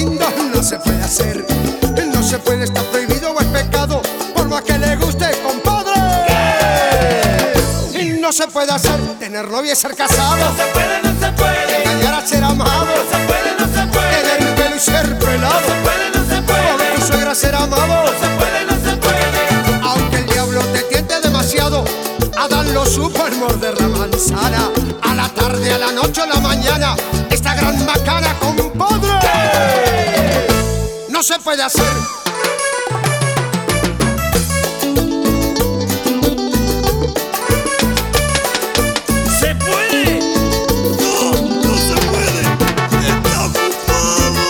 lindo no se puede hacer. No se puede, está prohibido o es pecado, por más que le guste, compadre. Y no se puede hacer, tener novia y ser casado. No se puede, no se puede. Engañar a ser amado. No se puede, no se puede. Tener pelo y ser pelado. No se puede, no se puede. Por tu suegra ser amado. No se puede, no se puede. Aunque el diablo te tiente demasiado, Adán lo supo al morder la manzana. A la tarde, a la noche, a la mañana, esta gran macana, compadre, no se puede hacer. ¿Se puede? No, no se puede. Está fumado.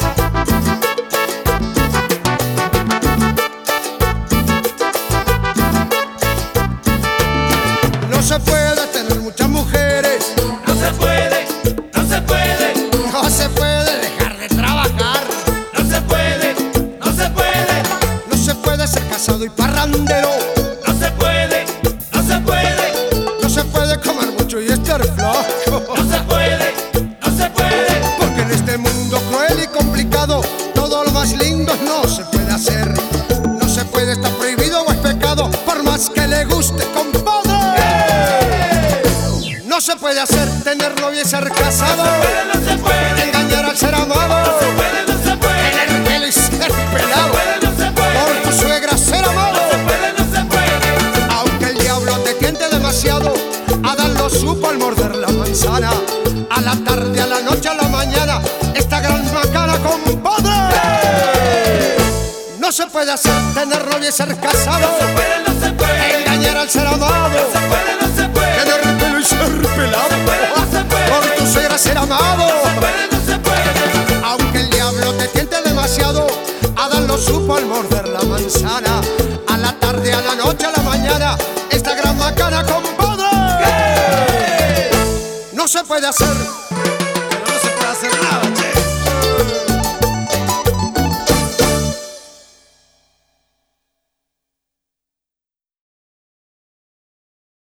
No se puede tener muchas mujeres. No se puede, no se puede. No se puede dejar de trabajar. No se puede, no se puede. No se puede ser casado y parrandero. No se puede, no se puede. No se puede comer mucho y estar flaco. No se puede, no se puede. Porque en este mundo cruel y complicado, todo lo más lindo no se puede hacer. No se puede, está prohibido o es pecado, por más que le guste, compadre. No se puede hacer, tener novia y ser casado. No se puede, Engañar al ser amado. no se puede, no se puede. Tener pelo y ser pelado. No se puede, Por tu suegra ser amado. no se puede, no se puede. Aunque el diablo te tiente demasiado, Adán lo supo al morder la manzana. A la tarde, a la noche, a la mañana, esta gran macana, compadre. No se puede hacer, tener novia y ser casado. No se puede, no se puede. Engañar al ser amado. No se puede, no se puede. Tener pelo y ser pelado. No se puede. Por tu suegra ser amado. No se puede, no se puede. Aunque el diablo te tiente demasiado, Adán lo supo al morder la manzana. A la tarde, a la noche, a la mañana, esta gran macana, compadre. No se puede hacer,